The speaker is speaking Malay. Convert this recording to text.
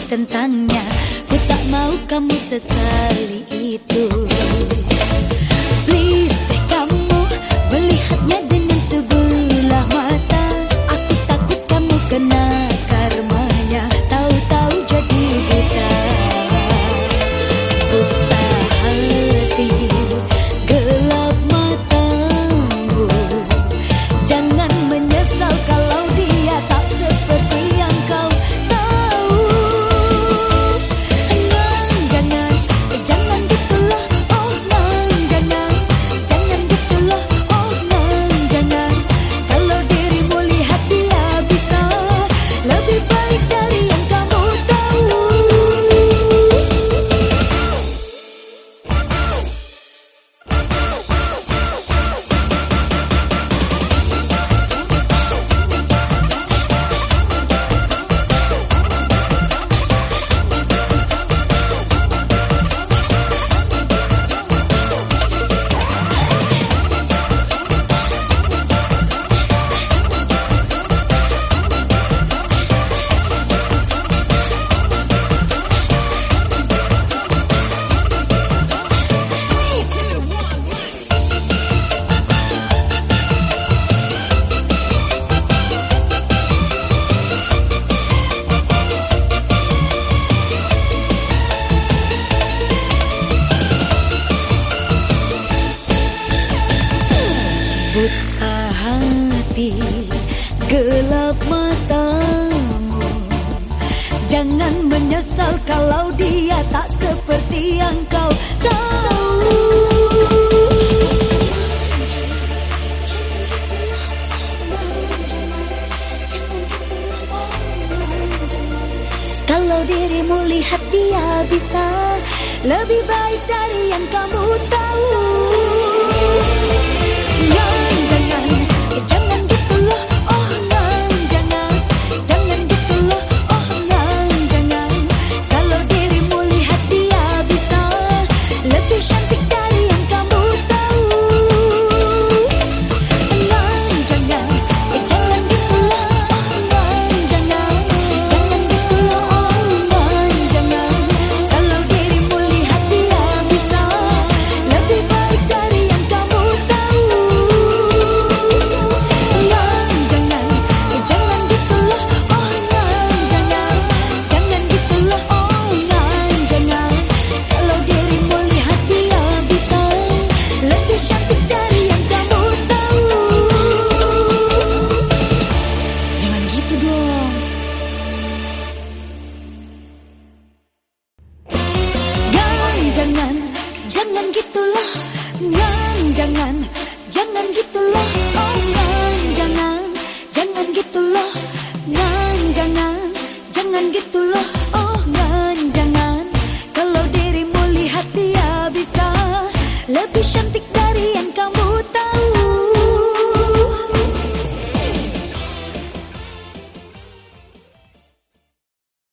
tentangnya. Ku tak mau kamu sesali itu. Please deh kamu melihatnya dengan sebelah mata. Aku takut kamu kena karmanya, tahu-tahu jadi buta. Buta hati, gelap matamu. Jangan menyesal kalau dia tak seperti yang kau tahu. Jangan, jangan gitulah, oh jangan, jangan gitulah, oh jangan. Kalau dirimu lihat dia bisa lebih baik dari yang kamu tahu. Buta hati, gelap matamu. Jangan menyesal kalau dia tak seperti yang kau tahu. Kalau dirimu lihat dia bisa lebih baik dari yang kamu tahu.